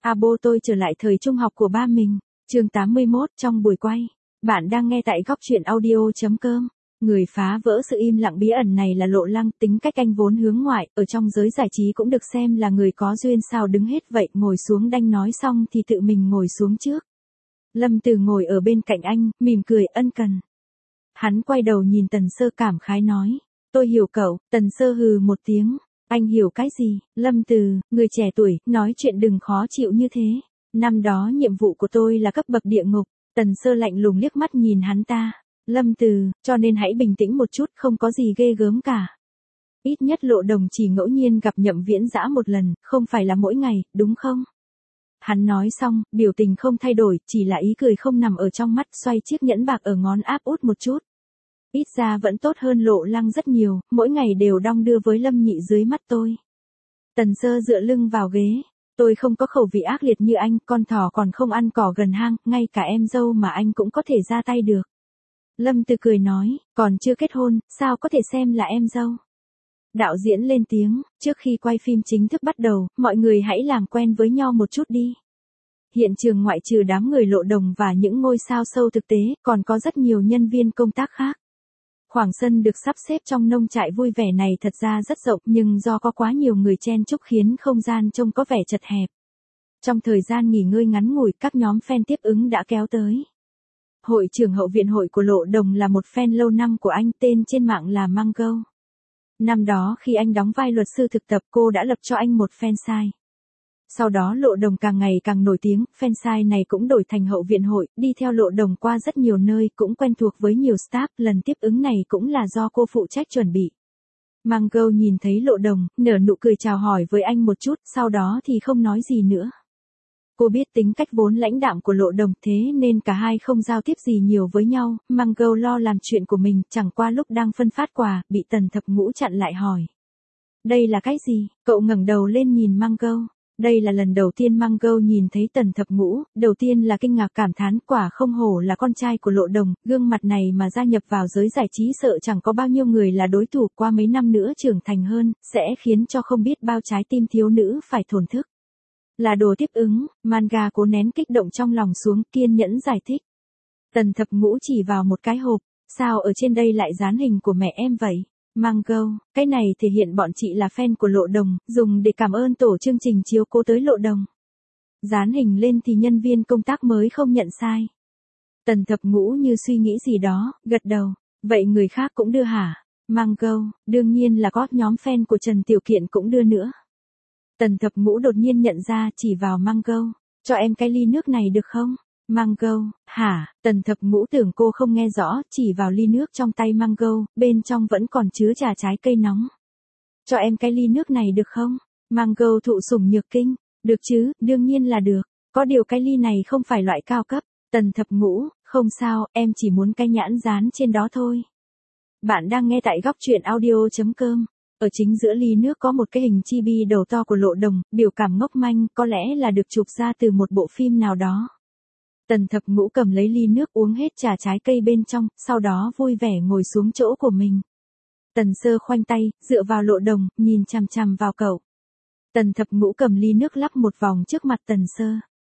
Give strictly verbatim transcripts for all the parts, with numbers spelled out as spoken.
Abo tôi trở lại thời trung học của ba mình. Chương tám mươi mốt trong buổi quay. Bạn đang nghe tại góc truyện audio chấm com. Người phá vỡ sự im lặng bí ẩn này là Lộ Lăng, tính cách anh vốn hướng ngoại, ở trong giới giải trí cũng được xem là người có duyên sao đứng hết vậy, ngồi xuống đanh nói xong thì tự mình ngồi xuống trước. Lâm Từ ngồi ở bên cạnh anh, mỉm cười ân cần. Hắn quay đầu nhìn Tần Sơ cảm khái nói, tôi hiểu cậu. Tần Sơ hừ một tiếng. Anh hiểu cái gì? Lâm Từ, người trẻ tuổi, nói chuyện đừng khó chịu như thế. Năm đó nhiệm vụ của tôi là cấp bậc địa ngục. Tần Sơ lạnh lùng liếc mắt nhìn hắn ta. Lâm Từ, cho nên hãy bình tĩnh một chút, không có gì ghê gớm cả. Ít nhất Lộ Đồng chỉ ngẫu nhiên gặp Nhậm Viễn Dã một lần, không phải là mỗi ngày, đúng không? Hắn nói xong, biểu tình không thay đổi, chỉ là ý cười không nằm ở trong mắt, xoay chiếc nhẫn bạc ở ngón áp út một chút. Ít ra vẫn tốt hơn Lộ Lăng rất nhiều, mỗi ngày đều đong đưa với Lâm Nhị dưới mắt tôi. Tần Sơ dựa lưng vào ghế. Tôi không có khẩu vị ác liệt như anh, con thỏ còn không ăn cỏ gần hang, ngay cả em dâu mà anh cũng có thể ra tay được. Lâm Từ cười nói, còn chưa kết hôn, sao có thể xem là em dâu? Đạo diễn lên tiếng, trước khi quay phim chính thức bắt đầu, mọi người hãy làm quen với nhau một chút đi. Hiện trường ngoại trừ đám người Lộ Đồng và những ngôi sao show thực tế, còn có rất nhiều nhân viên công tác khác. Khoảng sân được sắp xếp trong nông trại vui vẻ này thật ra rất rộng, nhưng do có quá nhiều người chen chúc khiến không gian trông có vẻ chật hẹp. Trong thời gian nghỉ ngơi ngắn ngủi, các nhóm fan tiếp ứng đã kéo tới. Hội trưởng hậu viện hội của Lộ Đồng là một fan lâu năm của anh, tên trên mạng là Mango. Năm đó khi anh đóng vai luật sư thực tập, cô đã lập cho anh một fansite. Sau đó Lộ Đồng càng ngày càng nổi tiếng, fansite này cũng đổi thành hậu viện hội, đi theo Lộ Đồng qua rất nhiều nơi, cũng quen thuộc với nhiều staff, lần tiếp ứng này cũng là do cô phụ trách chuẩn bị. Mango nhìn thấy Lộ Đồng, nở nụ cười chào hỏi với anh một chút, sau đó thì không nói gì nữa. Cô biết tính cách vốn lãnh đạm của Lộ Đồng, thế nên cả hai không giao tiếp gì nhiều với nhau. Mango lo làm chuyện của mình, chẳng qua lúc đang phân phát quà, bị Tần Thập Ngũ chặn lại hỏi. Đây là cái gì? Cậu ngẩng đầu lên nhìn Mango. Đây là lần đầu tiên Mango nhìn thấy Tần Thập Ngũ, đầu tiên là kinh ngạc cảm thán, quả không hổ là con trai của Lộ Đồng, gương mặt này mà gia nhập vào giới giải trí sợ chẳng có bao nhiêu người là đối thủ, qua mấy năm nữa trưởng thành hơn, sẽ khiến cho không biết bao trái tim thiếu nữ phải thổn thức. Là đồ tiếp ứng. Manga cố nén kích động trong lòng xuống, kiên nhẫn giải thích. Tần Thập Ngũ chỉ vào một cái hộp, sao ở trên đây lại dán hình của mẹ em vậy? Mango, cái này thể hiện bọn chị là fan của Lộ Đồng, dùng để cảm ơn tổ chương trình chiếu cố tới Lộ Đồng. Dán hình lên thì nhân viên công tác mới không nhận sai. Tần Thập Ngũ như suy nghĩ gì đó, gật đầu. Vậy người khác cũng đưa hả? Mango, đương nhiên là có, nhóm fan của Trần Tiểu Kiện cũng đưa nữa. Tần Thập Ngũ đột nhiên nhận ra, chỉ vào Mango. Cho em cái ly nước này được không? Mango, hả? Tần Thập Ngũ tưởng cô không nghe rõ, chỉ vào ly nước trong tay Mango, bên trong vẫn còn chứa trà trái cây nóng. Cho em cái ly nước này được không? Mango thụ sủng nhược kinh. Được chứ, đương nhiên là được. Có điều cái ly này không phải loại cao cấp. Tần Thập Ngũ, không sao, em chỉ muốn cái nhãn dán trên đó thôi. Bạn đang nghe tại góc truyện audio chấm com. Ở chính giữa ly nước có một cái hình chibi đầu to của Lộ Đồng, biểu cảm ngốc manh, có lẽ là được chụp ra từ một bộ phim nào đó. Tần Thập Ngũ cầm lấy ly nước uống hết trà trái cây bên trong, sau đó vui vẻ ngồi xuống chỗ của mình. Tần Sơ khoanh tay, dựa vào Lộ Đồng, nhìn chằm chằm vào cậu. Tần Thập Ngũ cầm ly nước lắc một vòng trước mặt Tần Sơ.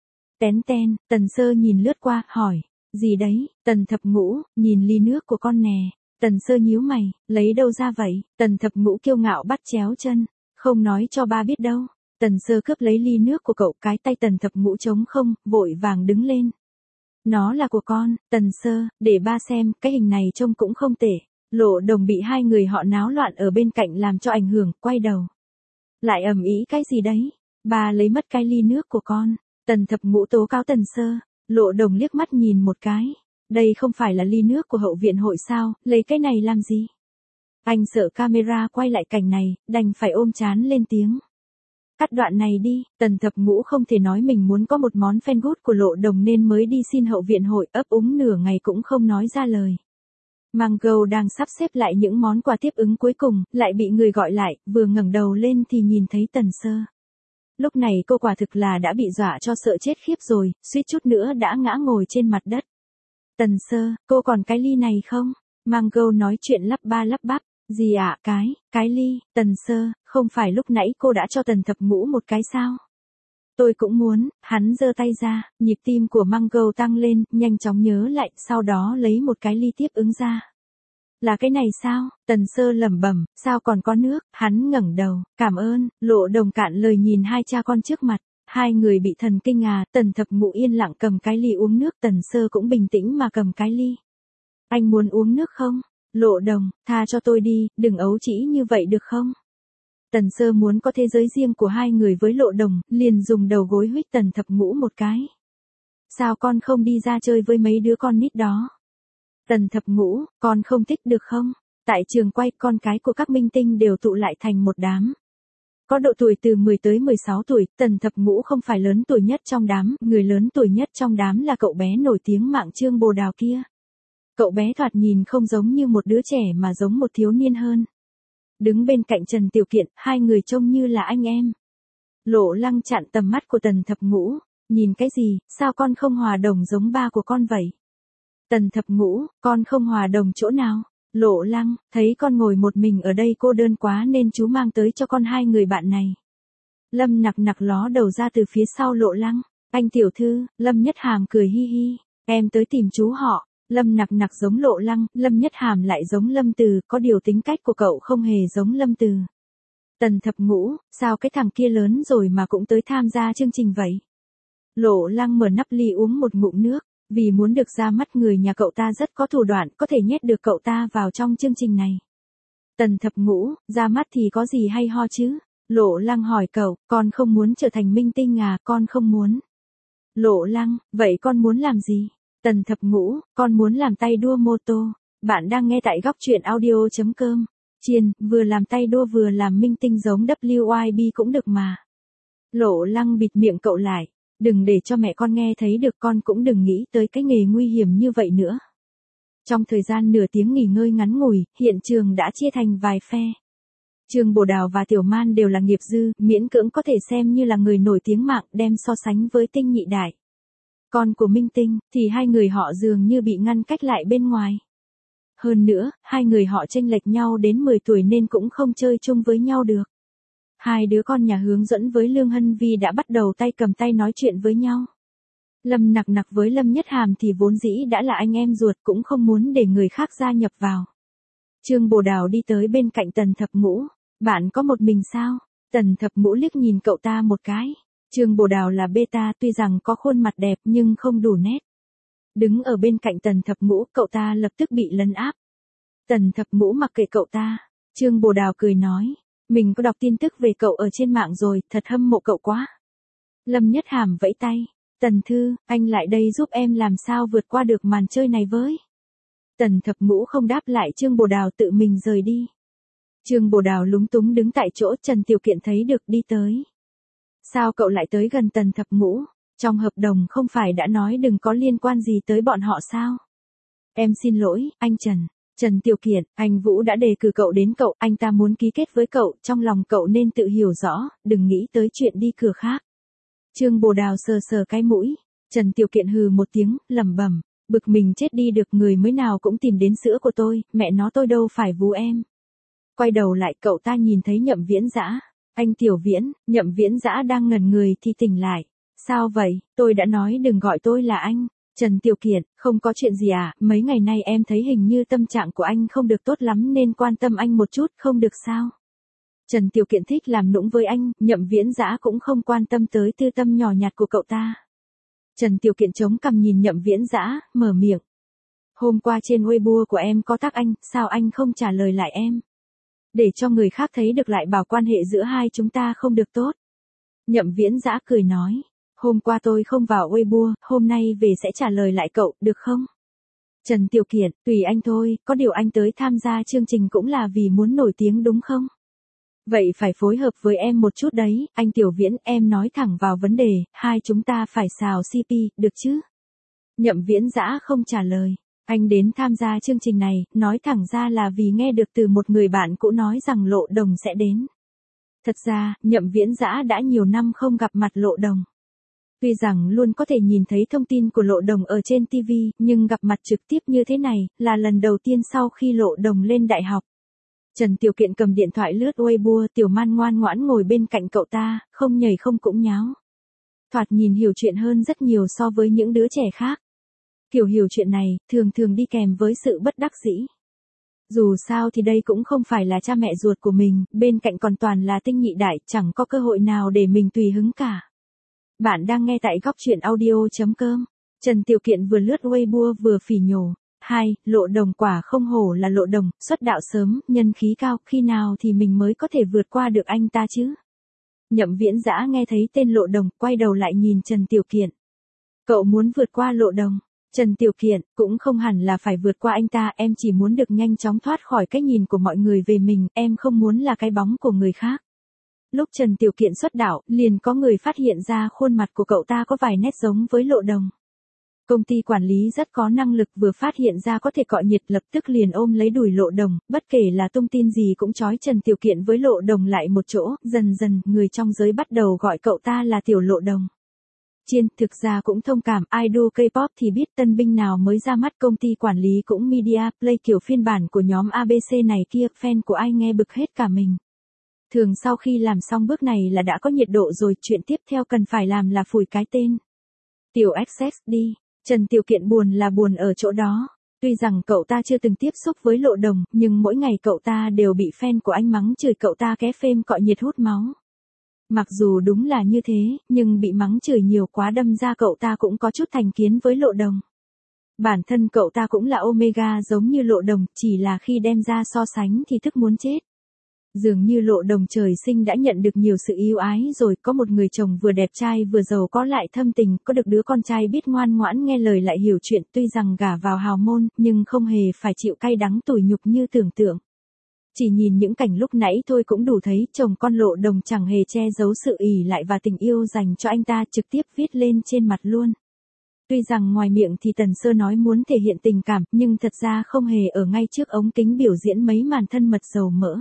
Tén ten, Tần Sơ nhìn lướt qua, hỏi, gì đấy? Tần Thập Ngũ, nhìn ly nước của con nè. Tần Sơ nhíu mày, lấy đâu ra vậy? Tần Thập Ngũ kiêu ngạo bắt chéo chân, không nói cho ba biết đâu. Tần Sơ cướp lấy ly nước của cậu, cái tay Tần Thập Ngũ trống không, vội vàng đứng lên. Nó là của con. Tần Sơ, để ba xem, cái hình này trông cũng không tệ. Lộ Đồng bị hai người họ náo loạn ở bên cạnh làm cho ảnh hưởng, quay đầu. Lại ầm ĩ cái gì đấy? Ba lấy mất cái ly nước của con. Tần Thập Ngũ tố cáo Tần Sơ. Lộ Đồng liếc mắt nhìn một cái. Đây không phải là ly nước của hậu viện hội sao, lấy cái này làm gì? Anh sợ camera quay lại cảnh này, đành phải ôm trán lên tiếng. Cắt đoạn này đi. Tần Thập Ngũ không thể nói mình muốn có một món fan good của Lộ Đồng nên mới đi xin hậu viện hội, ấp úng nửa ngày cũng không nói ra lời. Mango đang sắp xếp lại những món quà tiếp ứng cuối cùng, lại bị người gọi lại, vừa ngẩng đầu lên thì nhìn thấy Tần Sơ. Lúc này cô quả thực là đã bị dọa cho sợ chết khiếp rồi, suýt chút nữa đã ngã ngồi trên mặt đất. Tần Sơ, cô còn cái ly này không? Mango nói chuyện lắp ba lắp bắp. Gì ạ, à, cái, cái ly? Tần Sơ, không phải lúc nãy cô đã cho Tần Thập Ngũ một cái sao? tôi cũng muốn, hắn giơ tay ra, nhịp tim của Mango tăng lên, nhanh chóng nhớ lại, sau đó lấy một cái ly tiếp ứng ra. Là cái này sao? Tần Sơ lẩm bẩm, sao còn có nước? Hắn ngẩng đầu, cảm ơn. Lộ Đồng cạn lời nhìn hai cha con trước mặt, hai người bị thần kinh à. Tần Thập Ngũ yên lặng cầm cái ly uống nước, Tần Sơ cũng bình tĩnh mà cầm cái ly. Anh muốn uống nước không? Lộ Đồng, tha cho tôi đi, đừng ấu trĩ như vậy được không? Tần Sơ muốn có thế giới riêng của hai người với Lộ Đồng, liền dùng đầu gối huých Tần Thập Ngũ một cái. Sao con không đi ra chơi với mấy đứa con nít đó? Tần Thập Ngũ, con không thích được không? Tại trường quay, con cái của các minh tinh đều tụ lại thành một đám. Có độ tuổi từ mười tới mười sáu tuổi, Tần Thập Ngũ không phải lớn tuổi nhất trong đám, người lớn tuổi nhất trong đám là cậu bé nổi tiếng mạng Trương Bồ Đào kia. Cậu bé thoạt nhìn không giống như một đứa trẻ mà giống một thiếu niên hơn. Đứng bên cạnh Trần Tiểu Kiện, hai người trông như là anh em. Lộ Lăng chặn tầm mắt của Tần Thập Ngũ, nhìn cái gì, sao con không hòa đồng giống ba của con vậy? Tần Thập Ngũ, con không hòa đồng chỗ nào? Lộ Lăng, thấy con ngồi một mình ở đây cô đơn quá nên chú mang tới cho con hai người bạn này. Lâm Nặc Nặc ló đầu ra từ phía sau Lộ Lăng. Anh tiểu thư, Lâm Nhất Hàm cười hi hi, em tới tìm chú họ. Lâm Nặc Nặc giống Lộ Lăng, Lâm Nhất Hàm lại giống Lâm Từ, có điều tính cách của cậu không hề giống Lâm Từ. Tần Thập Ngũ, sao cái thằng kia lớn rồi mà cũng tới tham gia chương trình vậy? Lộ Lăng mở nắp ly uống một ngụm nước, vì muốn được ra mắt người nhà cậu ta rất có thủ đoạn, có thể nhét được cậu ta vào trong chương trình này. Tần Thập Ngũ, ra mắt thì có gì hay ho chứ? Lộ Lăng hỏi cậu, con không muốn trở thành minh tinh à, con không muốn. Lộ Lăng, vậy con muốn làm gì? Tần Thập Ngũ, con muốn làm tay đua mô tô. Bạn đang nghe tại góc truyện audio chấm com. Chiên, vừa làm tay đua vừa làm minh tinh giống W I B cũng được mà. Lộ Lăng bịt miệng cậu lại. Đừng để cho mẹ con nghe thấy được, con cũng đừng nghĩ tới cái nghề nguy hiểm như vậy nữa. Trong thời gian nửa tiếng nghỉ ngơi ngắn ngủi, hiện trường đã chia thành vài phe. Trương Bồ Đào và Tiểu Man đều là nghiệp dư, miễn cưỡng có thể xem như là người nổi tiếng mạng, đem so sánh với Tinh Nhị Đại. Con của minh tinh, thì hai người họ dường như bị ngăn cách lại bên ngoài. Hơn nữa, hai người họ chênh lệch nhau đến mười tuổi nên cũng không chơi chung với nhau được. Hai đứa con nhà hướng dẫn với Lương Hân Vi đã bắt đầu tay cầm tay nói chuyện với nhau. Lâm Nặc Nặc với Lâm Nhất Hàm thì vốn dĩ đã là anh em ruột, cũng không muốn để người khác gia nhập vào. Trương Bồ Đào đi tới bên cạnh Tần Thập Ngũ. Bạn có một mình sao? Tần Thập Ngũ liếc nhìn cậu ta một cái. Trương Bồ Đào là beta, tuy rằng có khuôn mặt đẹp nhưng không đủ nét. Đứng ở bên cạnh Tần Thập Ngũ, cậu ta lập tức bị lấn áp. Tần Thập Ngũ mặc kệ cậu ta. Trương Bồ Đào cười nói, mình có đọc tin tức về cậu ở trên mạng rồi, thật hâm mộ cậu quá. Lâm Nhất Hàm vẫy tay, Tần Thư, anh lại đây giúp em làm sao vượt qua được màn chơi này với. Tần Thập Ngũ không đáp lại, Trương Bồ Đào tự mình rời đi. Trương Bồ Đào lúng túng đứng tại chỗ, Trần Tiểu Kiện thấy được đi tới. Sao cậu lại tới gần Tần Thập Ngũ? Trong hợp đồng không phải đã nói đừng có liên quan gì tới bọn họ sao? Em xin lỗi, anh Trần. Trần Tiểu Kiện, anh Vũ đã đề cử cậu đến cậu, anh ta muốn ký kết với cậu, trong lòng cậu nên tự hiểu rõ, đừng nghĩ tới chuyện đi cửa khác. Trương Bồ Đào sờ sờ cái mũi. Trần Tiểu Kiện hừ một tiếng, lẩm bẩm, bực mình chết đi được, người mới nào cũng tìm đến sữa của tôi, mẹ nó tôi đâu phải vú em. Quay đầu lại, cậu ta nhìn thấy Nhậm Viễn Dã. Anh Tiểu Viễn, Nhậm Viễn Dã đang ngẩn người thì tỉnh lại. Sao vậy, tôi đã nói đừng gọi tôi là anh. Trần Tiểu Kiện, không có chuyện gì à, mấy ngày nay em thấy hình như tâm trạng của anh không được tốt lắm nên quan tâm anh một chút, không được sao? Trần Tiểu Kiện thích làm nũng với anh, Nhậm Viễn Dã cũng không quan tâm tới tư tâm nhỏ nhặt của cậu ta. Trần Tiểu Kiện chống cằm nhìn Nhậm Viễn Dã, mở miệng. Hôm qua trên Weibo của em có tag anh, sao anh không trả lời lại em? Để cho người khác thấy được lại bảo quan hệ giữa hai chúng ta không được tốt. Nhậm Viễn Dã cười nói. Hôm qua tôi không vào Weibo, hôm nay về sẽ trả lời lại cậu, được không? Trần Tiểu Kiện, tùy anh thôi, có điều anh tới tham gia chương trình cũng là vì muốn nổi tiếng đúng không? Vậy phải phối hợp với em một chút đấy, anh Tiểu Viễn, em nói thẳng vào vấn đề, hai chúng ta phải xào xê pê, được chứ? Nhậm Viễn Dã không trả lời. Anh đến tham gia chương trình này, nói thẳng ra là vì nghe được từ một người bạn cũ nói rằng Lộ Đồng sẽ đến. Thật ra, Nhậm Viễn Dã đã nhiều năm không gặp mặt Lộ Đồng. Tuy rằng luôn có thể nhìn thấy thông tin của Lộ Đồng ở trên ti vi, nhưng gặp mặt trực tiếp như thế này, là lần đầu tiên sau khi Lộ Đồng lên đại học. Trần Tiểu Kiện cầm điện thoại lướt Weibo, Tiểu Man ngoan ngoãn ngồi bên cạnh cậu ta, không nhảy không cũng nháo. thoạt nhìn hiểu chuyện hơn rất nhiều so với những đứa trẻ khác. Kiểu hiểu chuyện này, thường thường đi kèm với sự bất đắc dĩ. Dù sao thì đây cũng không phải là cha mẹ ruột của mình, bên cạnh còn toàn là tinh nhị đại, chẳng có cơ hội nào để mình tùy hứng cả. Bạn đang nghe tại góc truyện audio.com. Trần Tiểu Kiện vừa lướt Weibo vừa phỉ nhổ. Hai, Lộ Đồng quả không hổ là Lộ Đồng, xuất đạo sớm, nhân khí cao, khi nào thì mình mới có thể vượt qua được anh ta chứ? Nhậm Viễn Dã nghe thấy tên Lộ Đồng, quay đầu lại nhìn Trần Tiểu Kiện. Cậu muốn vượt qua Lộ Đồng? Trần Tiểu Kiện, cũng không hẳn là phải vượt qua anh ta, em chỉ muốn được nhanh chóng thoát khỏi cái nhìn của mọi người về mình, em không muốn là cái bóng của người khác. Lúc Trần Tiểu Kiện xuất đạo, liền có người phát hiện ra khuôn mặt của cậu ta có vài nét giống với Lộ Đồng. Công ty quản lý rất có năng lực vừa phát hiện ra có thể cọ nhiệt lập tức liền ôm lấy đùi Lộ Đồng, bất kể là tung tin gì cũng trói Trần Tiểu Kiện với Lộ Đồng lại một chỗ, dần dần, người trong giới bắt đầu gọi cậu ta là Tiểu Lộ Đồng. Chiên, thực ra cũng thông cảm, idol K-pop thì biết tân binh nào mới ra mắt, công ty quản lý cũng media play kiểu phiên bản của nhóm a bê xê này kia, fan của ai nghe bực hết cả mình. Thường sau khi làm xong bước này là đã có nhiệt độ rồi, chuyện tiếp theo cần phải làm là phủi cái tên. Tiểu ích ích đi. Trần Tiểu Kiện buồn là buồn ở chỗ đó. Tuy rằng cậu ta chưa từng tiếp xúc với Lộ Đồng, nhưng mỗi ngày cậu ta đều bị fan của anh mắng chửi cậu ta ké phêm cọ nhiệt hút máu. Mặc dù đúng là như thế, nhưng bị mắng chửi nhiều quá đâm ra cậu ta cũng có chút thành kiến với Lộ Đồng. Bản thân cậu ta cũng là Omega giống như Lộ Đồng, chỉ là khi đem ra so sánh thì tức muốn chết. Dường như Lộ Đồng trời sinh đã nhận được nhiều sự yêu ái rồi, có một người chồng vừa đẹp trai vừa giàu có lại thâm tình, có được đứa con trai biết ngoan ngoãn nghe lời lại hiểu chuyện, tuy rằng gả vào hào môn, nhưng không hề phải chịu cay đắng tủi nhục như tưởng tượng. Chỉ nhìn những cảnh lúc nãy thôi cũng đủ thấy chồng con Lộ Đồng chẳng hề che giấu sự ỷ lại và tình yêu dành cho anh ta, trực tiếp viết lên trên mặt luôn. Tuy rằng ngoài miệng thì Tần Sơ nói muốn thể hiện tình cảm, nhưng thật ra không hề ở ngay trước ống kính biểu diễn mấy màn thân mật dầu mỡ.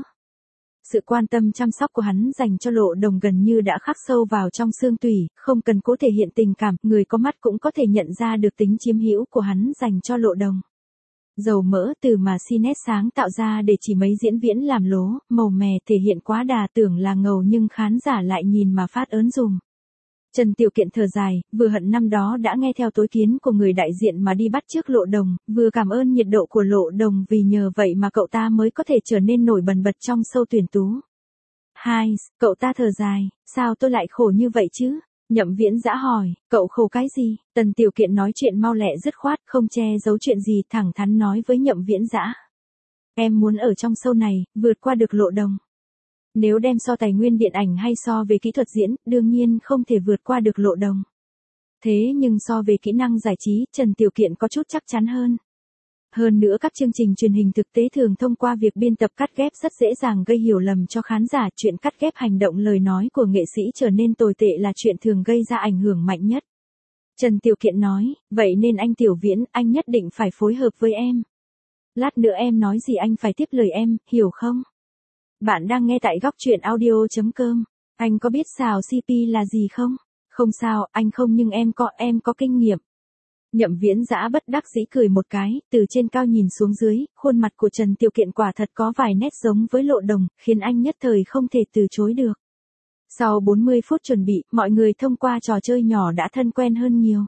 Sự quan tâm chăm sóc của hắn dành cho Lộ Đồng gần như đã khắc sâu vào trong xương tủy, không cần cố thể hiện tình cảm, người có mắt cũng có thể nhận ra được tính chiếm hữu của hắn dành cho Lộ Đồng. Dầu mỡ từ mà Cines sáng tạo ra để chỉ mấy diễn viễn làm lố, màu mè thể hiện quá đà, tưởng là ngầu nhưng khán giả lại nhìn mà phát ớn dùm. Trần Tiểu Kiện thở dài, vừa hận năm đó đã nghe theo tối kiến của người đại diện mà đi bắt chước Lộ Đồng, vừa cảm ơn nhiệt độ của Lộ Đồng vì nhờ vậy mà cậu ta mới có thể trở nên nổi bần bật trong show tuyển tú. Hai, cậu ta thở dài, sao tôi lại khổ như vậy chứ? Nhậm Viễn Dã hỏi, cậu khổ cái gì? Tần Tiểu Kiện nói chuyện mau lẹ dứt khoát, không che giấu chuyện gì, thẳng thắn nói với Nhậm Viễn Dã. Em muốn ở trong show này, vượt qua được Lộ Đồng. Nếu đem so tài nguyên điện ảnh hay so về kỹ thuật diễn, đương nhiên không thể vượt qua được Lộ Đồng. Thế nhưng so về kỹ năng giải trí, Trần Tiểu Kiện có chút chắc chắn hơn. Hơn nữa các chương trình truyền hình thực tế thường thông qua việc biên tập cắt ghép rất dễ dàng gây hiểu lầm cho khán giả, chuyện cắt ghép hành động lời nói của nghệ sĩ trở nên tồi tệ là chuyện thường gây ra ảnh hưởng mạnh nhất. Trần Tiểu Kiện nói, vậy nên anh Tiểu Viễn, anh nhất định phải phối hợp với em. Lát nữa em nói gì anh phải tiếp lời em, hiểu không? Bạn đang nghe tại góc truyện audio.com. Anh có biết xào xê pê là gì không? Không sao, anh không nhưng em có, em có kinh nghiệm. Nhậm Viễn Dã bất đắc dĩ cười một cái, từ trên cao nhìn xuống dưới, khuôn mặt của Trần Tiểu Kiện quả thật có vài nét giống với Lộ Đồng, khiến anh nhất thời không thể từ chối được. Sau bốn mươi phút chuẩn bị, mọi người thông qua trò chơi nhỏ đã thân quen hơn nhiều.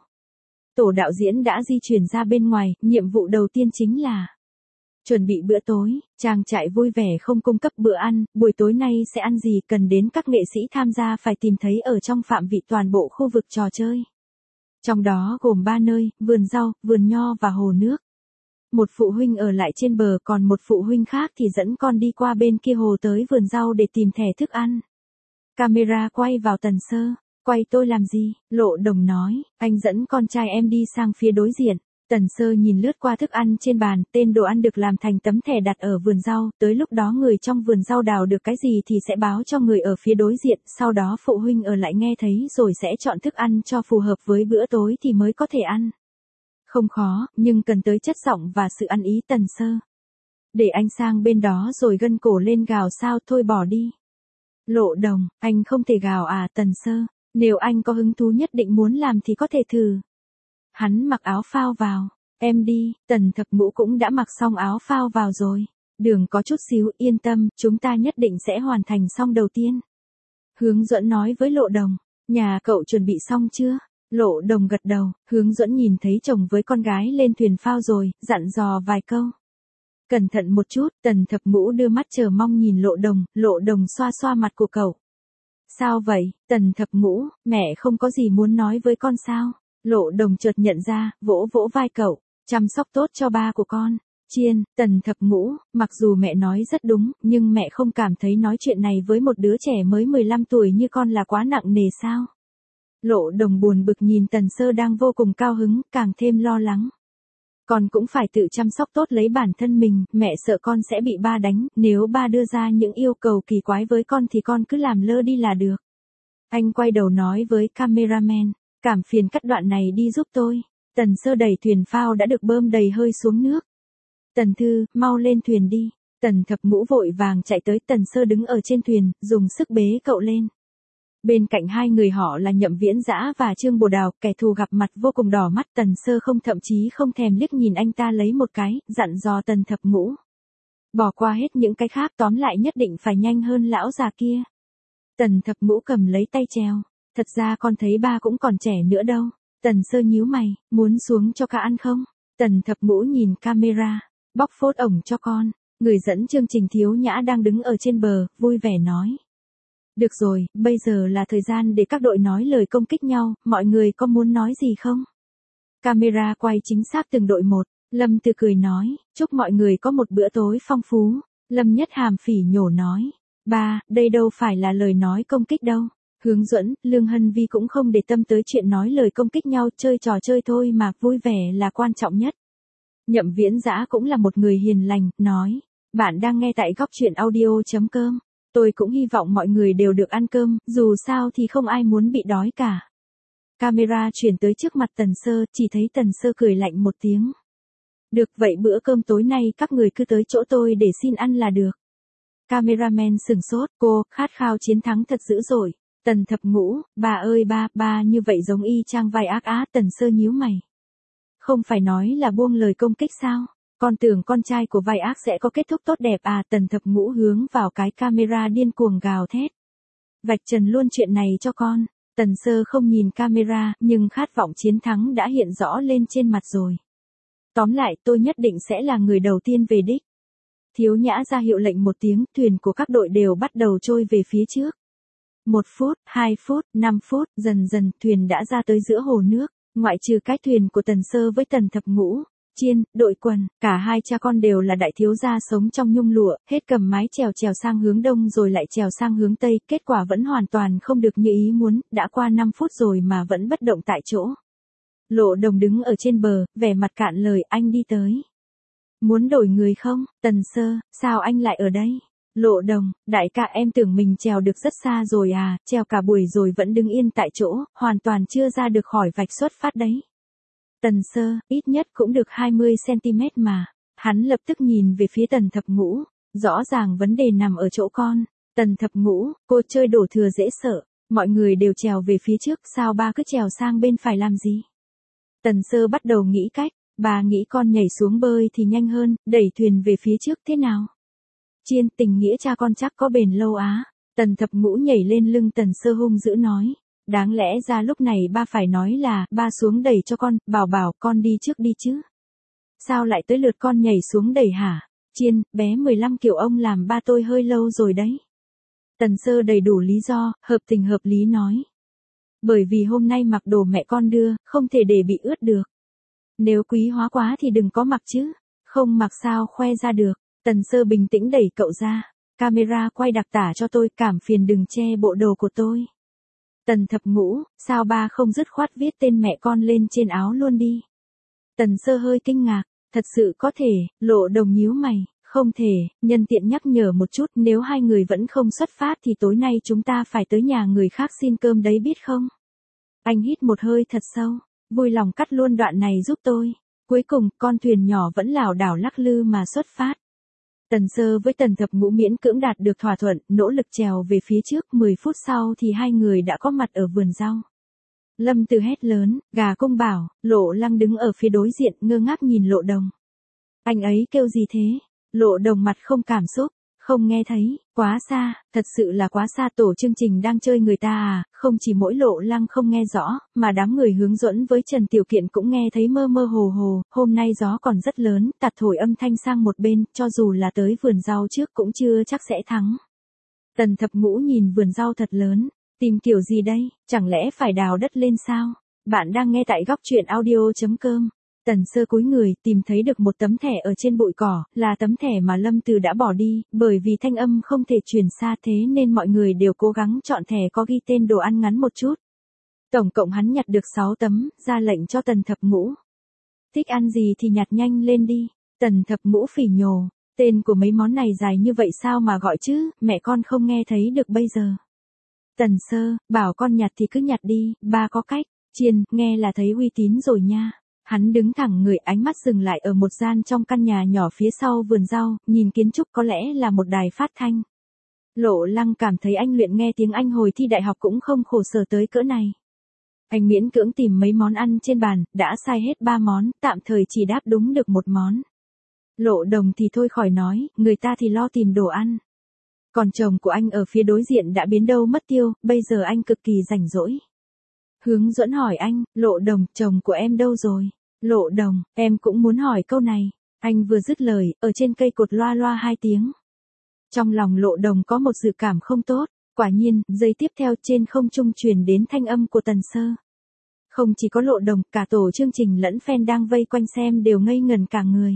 Tổ đạo diễn đã di chuyển ra bên ngoài, nhiệm vụ đầu tiên chính là chuẩn bị bữa tối. Trang trại vui vẻ không cung cấp bữa ăn, buổi tối nay sẽ ăn gì cần đến các nghệ sĩ tham gia phải tìm thấy ở trong phạm vi toàn bộ khu vực trò chơi. Trong đó gồm ba nơi, vườn rau, vườn nho và hồ nước. Một phụ huynh ở lại trên bờ, còn một phụ huynh khác thì dẫn con đi qua bên kia hồ tới vườn rau để tìm thẻ thức ăn. Camera quay vào Tần Sơ. Quay tôi làm gì? Lộ Đồng nói, anh dẫn con trai em đi sang phía đối diện. Tần Sơ nhìn lướt qua thức ăn trên bàn, tên đồ ăn được làm thành tấm thẻ đặt ở vườn rau, tới lúc đó người trong vườn rau đào được cái gì thì sẽ báo cho người ở phía đối diện, sau đó phụ huynh ở lại nghe thấy rồi sẽ chọn thức ăn cho phù hợp với bữa tối thì mới có thể ăn. Không khó, nhưng cần tới chất giọng và sự ăn ý. Tần Sơ. Để anh sang bên đó rồi gân cổ lên gào sao, thôi bỏ đi. Lộ Đồng, anh không thể gào à? Tần Sơ, nếu anh có hứng thú nhất định muốn làm thì có thể thử. Hắn mặc áo phao vào. Em đi. Tần Thập Ngũ cũng đã mặc xong áo phao vào rồi. Đường có chút xíu, yên tâm, chúng ta nhất định sẽ hoàn thành xong đầu tiên. Hướng dẫn nói với Lộ Đồng. Nhà cậu chuẩn bị xong chưa? Lộ Đồng gật đầu, Hướng Duẫn nhìn thấy chồng với con gái lên thuyền phao rồi, dặn dò vài câu. Cẩn thận một chút, Tần Thập Ngũ đưa mắt chờ mong nhìn Lộ Đồng, Lộ Đồng xoa xoa mặt của cậu. Sao vậy, Tần Thập Ngũ, mẹ không có gì muốn nói với con sao? Lộ Đồng chợt nhận ra, vỗ vỗ vai cậu, chăm sóc tốt cho ba của con. Chiên, Tần Thập Ngũ, mặc dù mẹ nói rất đúng, nhưng mẹ không cảm thấy nói chuyện này với một đứa trẻ mới mười lăm tuổi như con là quá nặng nề sao? Lộ Đồng buồn bực nhìn Tần Sơ đang vô cùng cao hứng, càng thêm lo lắng. Con cũng phải tự chăm sóc tốt lấy bản thân mình, mẹ sợ con sẽ bị ba đánh, nếu ba đưa ra những yêu cầu kỳ quái với con thì con cứ làm lơ đi là được. Anh quay đầu nói với cameraman, cảm phiền cắt đoạn này đi giúp tôi. Tần Sơ đẩy thuyền phao đã được bơm đầy hơi xuống nước. Tần Thư, mau lên thuyền đi. Tần Thập Ngũ vội vàng chạy tới, Tần Sơ đứng ở trên thuyền, dùng sức bế cậu lên. Bên cạnh hai người họ là Nhậm Viễn Dã và Trương Bồ Đào, kẻ thù gặp mặt vô cùng đỏ mắt. Tần Sơ không thậm chí không thèm liếc nhìn anh ta lấy một cái, dặn dò Tần Thập Ngũ. Bỏ qua hết những cái khác, tóm lại nhất định phải nhanh hơn lão già kia. Tần Thập Ngũ cầm lấy tay treo. Thật ra con thấy ba cũng còn trẻ nữa đâu. Tần Sơ nhíu mày, muốn xuống cho cả ăn không? Tần Thập Ngũ nhìn camera, bóc phốt ổng cho con. Người dẫn chương trình Thiếu Nhã đang đứng ở trên bờ, vui vẻ nói. Được rồi, bây giờ là thời gian để các đội nói lời công kích nhau, mọi người có muốn nói gì không? Camera quay chính xác từng đội một, Lâm Từ cười nói, chúc mọi người có một bữa tối phong phú. Lâm Nhất Hàm phỉ nhổ nói, ba, đây đâu phải là lời nói công kích đâu. Hướng Duẫn, Lương Hân Vi cũng không để tâm tới chuyện nói lời công kích nhau, chơi trò chơi thôi mà, vui vẻ là quan trọng nhất. Nhậm Viễn Dã cũng là một người hiền lành, nói, bạn đang nghe tại góc truyện audio chấm com. Tôi cũng hy vọng mọi người đều được ăn cơm, dù sao thì không ai muốn bị đói cả. Camera chuyển tới trước mặt Tần Sơ, chỉ thấy Tần Sơ cười lạnh một tiếng. Được, vậy bữa cơm tối nay các người cứ tới chỗ tôi để xin ăn là được. Cameraman sừng sốt, cô, khát khao chiến thắng thật dữ dội. Tần Thập Ngũ, bà ơi ba, ba như vậy giống y chang vai ác á. Tần Sơ nhíu mày. Không phải nói là buông lời công kích sao? Con tưởng con trai của vai ác sẽ có kết thúc tốt đẹp à? Tần Thập Ngũ hướng vào cái camera điên cuồng gào thét. Vạch trần luôn chuyện này cho con. Tần Sơ không nhìn camera, nhưng khát vọng chiến thắng đã hiện rõ lên trên mặt rồi. Tóm lại, tôi nhất định sẽ là người đầu tiên về đích. Thiếu Nhã ra hiệu lệnh một tiếng, thuyền của các đội đều bắt đầu trôi về phía trước. Một phút, hai phút, năm phút, dần dần, thuyền đã ra tới giữa hồ nước, ngoại trừ cái thuyền của Tần Sơ với Tần Thập Ngũ. Chiên, Đội Quần, cả hai cha con đều là đại thiếu gia sống trong nhung lụa, hết cầm mái chèo chèo sang hướng đông rồi lại chèo sang hướng tây, kết quả vẫn hoàn toàn không được như ý muốn, đã qua năm phút rồi mà vẫn bất động tại chỗ. Lộ Đồng đứng ở trên bờ, vẻ mặt cạn lời, anh đi tới. Muốn đổi người không? Tần Sơ, sao anh lại ở đây? Lộ Đồng, đại ca em tưởng mình trèo được rất xa rồi à, trèo cả buổi rồi vẫn đứng yên tại chỗ, hoàn toàn chưa ra được khỏi vạch xuất phát đấy. Tần Sơ, ít nhất cũng được hai mươi xăng-ti-mét mà. Hắn lập tức nhìn về phía Tần Thập Ngũ, rõ ràng vấn đề nằm ở chỗ con. Tần Thập Ngũ, cô chơi đổ thừa dễ sợ, mọi người đều trèo về phía trước, sao ba cứ trèo sang bên phải làm gì? Tần Sơ bắt đầu nghĩ cách, bà nghĩ con nhảy xuống bơi thì nhanh hơn, đẩy thuyền về phía trước thế nào? Chiên, tình nghĩa cha con chắc có bền lâu á. Tần Thập Ngũ nhảy lên lưng Tần Sơ hung dữ nói. Đáng lẽ ra lúc này ba phải nói là, ba xuống đẩy cho con, bảo bảo con đi trước đi chứ. Sao lại tới lượt con nhảy xuống đẩy hả? Chiên, bé mười lăm kiểu ông làm ba tôi hơi lâu rồi đấy. Tần Sơ đầy đủ lý do, hợp tình hợp lý nói. Bởi vì hôm nay mặc đồ mẹ con đưa, không thể để bị ướt được. Nếu quý hóa quá thì đừng có mặc chứ. Không mặc sao khoe ra được. Tần Sơ bình tĩnh đẩy cậu ra. Camera quay đặc tả cho tôi, cảm phiền đừng che bộ đồ của tôi. Tần Thập Ngũ, sao ba không dứt khoát viết tên mẹ con lên trên áo luôn đi? Tần Sơ hơi kinh ngạc, thật sự có thể. Lộ Đồng nhíu mày, không thể, nhân tiện nhắc nhở một chút, nếu hai người vẫn không xuất phát thì tối nay chúng ta phải tới nhà người khác xin cơm đấy biết không? Anh hít một hơi thật sâu, vui lòng cắt luôn đoạn này giúp tôi. Cuối cùng, con thuyền nhỏ vẫn lảo đảo lắc lư mà xuất phát. Tần Sơ với Tần Thập Ngũ miễn cưỡng đạt được thỏa thuận, nỗ lực trèo về phía trước, mười phút sau thì hai người đã có mặt ở vườn rau. Lâm Từ hét lớn, gà công bảo, Lộ Lăng đứng ở phía đối diện, ngơ ngác nhìn Lộ Đồng. Anh ấy kêu gì thế? Lộ Đồng mặt không cảm xúc, Không nghe thấy, quá xa, thật sự là quá xa. Tổ chương trình đang chơi người ta à, không chỉ mỗi Lộ Lăng không nghe rõ, mà đám người hướng dẫn với Trần Tiểu Kiện cũng nghe thấy mơ mơ hồ hồ. Hôm nay gió còn rất lớn, tạt thổi âm thanh sang một bên, cho dù là tới vườn rau trước cũng chưa chắc sẽ thắng. Tần Thập Ngũ nhìn vườn rau thật lớn, tìm kiểu gì đây, chẳng lẽ phải đào đất lên sao? Bạn đang nghe tại góc truyện audio chấm com. Tần Sơ cúi người, tìm thấy được một tấm thẻ ở trên bụi cỏ, là tấm thẻ mà Lâm Từ đã bỏ đi, bởi vì thanh âm không thể truyền xa thế nên mọi người đều cố gắng chọn thẻ có ghi tên đồ ăn ngắn một chút. Tổng cộng hắn nhặt được sáu tấm, ra lệnh cho Tần Thập Ngũ. Thích ăn gì thì nhặt nhanh lên đi. Tần Thập Ngũ phỉ nhổ, tên của mấy món này dài như vậy sao mà gọi chứ, mẹ con không nghe thấy được bây giờ. Tần Sơ, bảo con nhặt thì cứ nhặt đi, ba có cách. Chiên, nghe là thấy uy tín rồi nha. Hắn đứng thẳng người, ánh mắt dừng lại ở một gian trong căn nhà nhỏ phía sau vườn rau, nhìn kiến trúc có lẽ là một đài phát thanh. Lộ Lăng cảm thấy anh luyện nghe tiếng Anh hồi thi đại học cũng không khổ sở tới cỡ này. Anh miễn cưỡng tìm mấy món ăn trên bàn, đã sai hết ba món, tạm thời chỉ đáp đúng được một món. Lộ Đồng thì thôi khỏi nói, người ta thì lo tìm đồ ăn. Còn chồng của anh ở phía đối diện đã biến đâu mất tiêu, bây giờ anh cực kỳ rảnh rỗi. Hướng Duẫn hỏi anh, Lộ Đồng, chồng của em đâu rồi? Lộ Đồng, em cũng muốn hỏi câu này. Anh vừa dứt lời, ở trên cây cột loa loa hai tiếng. Trong lòng Lộ Đồng có một dự cảm không tốt, quả nhiên, giây tiếp theo trên không trung truyền đến thanh âm của Tần Sơ. Không chỉ có Lộ Đồng, cả tổ chương trình lẫn fan đang vây quanh xem đều ngây ngần cả người.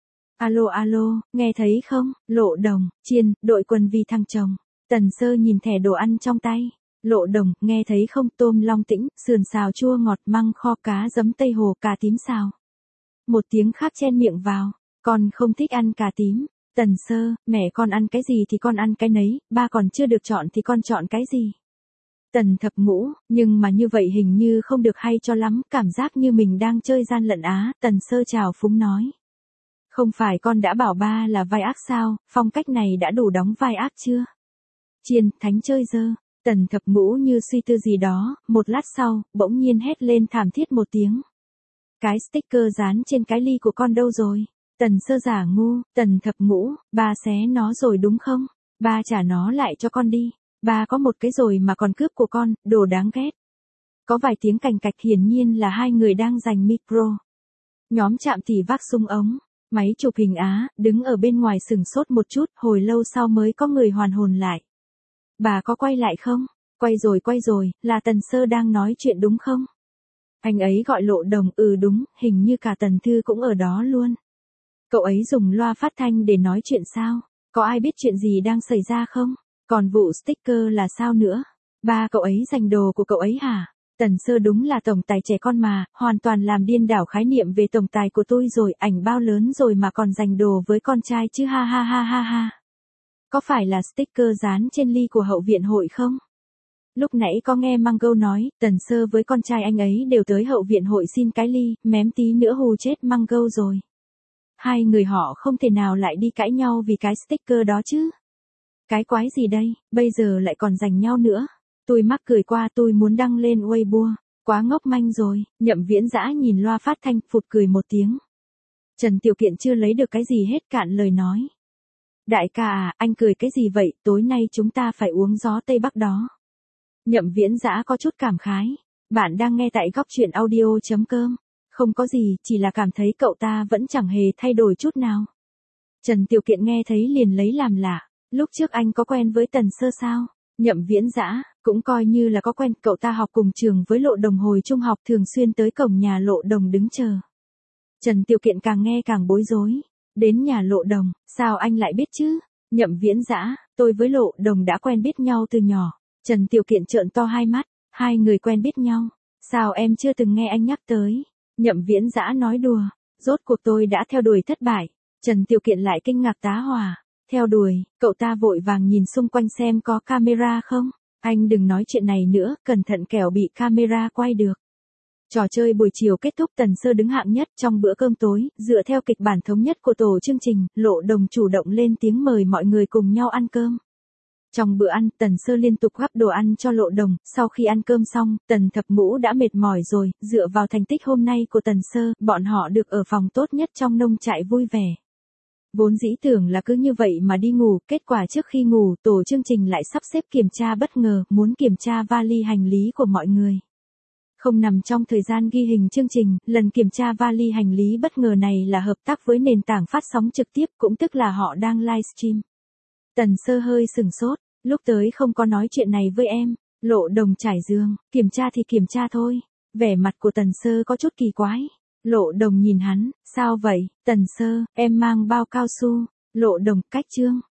Alo alo, nghe thấy không? Lộ Đồng, Chiên, đội quần vì thằng chồng. Tần Sơ nhìn thẻ đồ ăn trong tay. Lộ Đồng, nghe thấy không? Tôm long tĩnh, sườn xào chua ngọt, măng kho, cá giấm Tây Hồ, cà tím xào. Một tiếng khác chen miệng vào. Con không thích ăn cà tím. Tần Sơ, mẹ con ăn cái gì thì con ăn cái nấy, ba còn chưa được chọn thì con chọn cái gì? Tần Thập Ngũ, nhưng mà như vậy hình như không được hay cho lắm, cảm giác như mình đang chơi gian lận á. Tần Sơ chào phúng nói. Không phải con đã bảo ba là vai ác sao, phong cách này đã đủ đóng vai ác chưa? Chiên, thánh chơi dơ. Tần Thập Ngũ như suy tư gì đó, một lát sau, bỗng nhiên hét lên thảm thiết một tiếng. Cái sticker dán trên cái ly của con đâu rồi? Tần Sơ giả ngu, Tần Thập Ngũ, ba xé nó rồi đúng không? Ba trả nó lại cho con đi. Ba có một cái rồi mà còn cướp của con, đồ đáng ghét. Có vài tiếng cành cạch, hiển nhiên là hai người đang giành micro. Nhóm Trạm thì vác súng ống, máy chụp hình á, đứng ở bên ngoài sừng sốt một chút, hồi lâu sau mới có người hoàn hồn lại. Bà có quay lại không? Quay rồi quay rồi, là Tần Sơ đang nói chuyện đúng không? Anh ấy gọi Lộ Đồng, ừ đúng, hình như cả Tần Thư cũng ở đó luôn. Cậu ấy dùng loa phát thanh để nói chuyện sao? Có ai biết chuyện gì đang xảy ra không? Còn vụ sticker là sao nữa? Ba cậu ấy giành đồ của cậu ấy hả? Tần Sơ đúng là tổng tài trẻ con mà, hoàn toàn làm điên đảo khái niệm về tổng tài của tôi rồi, ảnh bao lớn rồi mà còn giành đồ với con trai chứ, ha ha ha ha ha. Có phải là sticker dán trên ly của hậu viện hội không? Lúc nãy có nghe Mango nói, Tần Sơ với con trai anh ấy đều tới hậu viện hội xin cái ly, mém tí nữa hù chết Mango rồi. Hai người họ không thể nào lại đi cãi nhau vì cái sticker đó chứ. Cái quái gì đây, bây giờ lại còn giành nhau nữa. Tôi mắc cười qua, tôi muốn đăng lên Weibo. Quá ngốc manh rồi. Nhậm Viễn Dã nhìn loa phát thanh, phụt cười một tiếng. Trần Tiểu Kiện chưa lấy được cái gì hết, cạn lời nói. Đại ca à, anh cười cái gì vậy, tối nay chúng ta phải uống gió Tây Bắc đó. Nhậm Viễn Dã có chút cảm khái. Bạn đang nghe tại góc truyện audio chấm com. Không có gì, chỉ là cảm thấy cậu ta vẫn chẳng hề thay đổi chút nào. Trần Tiểu Kiện nghe thấy liền lấy làm lạ. Lúc trước anh có quen với Tần Sơ sao? Nhậm Viễn Dã, cũng coi như là có quen, cậu ta học cùng trường với Lộ Đồng hồi trung học, thường xuyên tới cổng nhà Lộ Đồng đứng chờ. Trần Tiểu Kiện càng nghe càng bối rối. Đến nhà Lộ Đồng, sao anh lại biết chứ? Nhậm Viễn Dã, tôi với Lộ Đồng đã quen biết nhau từ nhỏ. Trần Tiểu Kiện trợn to hai mắt, hai người quen biết nhau. Sao em chưa từng nghe anh nhắc tới? Nhậm Viễn Dã nói đùa, rốt cuộc tôi đã theo đuổi thất bại. Trần Tiểu Kiện lại kinh ngạc tá hỏa. Theo đuổi, cậu ta vội vàng nhìn xung quanh xem có camera không. Anh đừng nói chuyện này nữa, cẩn thận kẻo bị camera quay được. Trò chơi buổi chiều kết thúc, Tần Sơ đứng hạng nhất trong bữa cơm tối, dựa theo kịch bản thống nhất của tổ chương trình, Lộ Đồng chủ động lên tiếng mời mọi người cùng nhau ăn cơm. Trong bữa ăn, Tần Sơ liên tục gắp đồ ăn cho Lộ Đồng, sau khi ăn cơm xong, Tần Thập Ngũ đã mệt mỏi rồi, dựa vào thành tích hôm nay của Tần Sơ, bọn họ được ở phòng tốt nhất trong nông trại vui vẻ. Vốn dĩ tưởng là cứ như vậy mà đi ngủ, kết quả trước khi ngủ tổ chương trình lại sắp xếp kiểm tra bất ngờ, muốn kiểm tra vali hành lý của mọi người. Không nằm trong thời gian ghi hình chương trình, lần kiểm tra vali hành lý bất ngờ này là hợp tác với nền tảng phát sóng trực tiếp, cũng tức là họ đang livestream. Tần Sơ hơi sửng sốt, lúc tới không có nói chuyện này với em. Lộ Đồng trải giường, kiểm tra thì kiểm tra thôi. Vẻ mặt của Tần Sơ có chút kỳ quái. Lộ Đồng nhìn hắn, sao vậy? Tần Sơ, em mang bao cao su. Lộ Đồng, cách chương.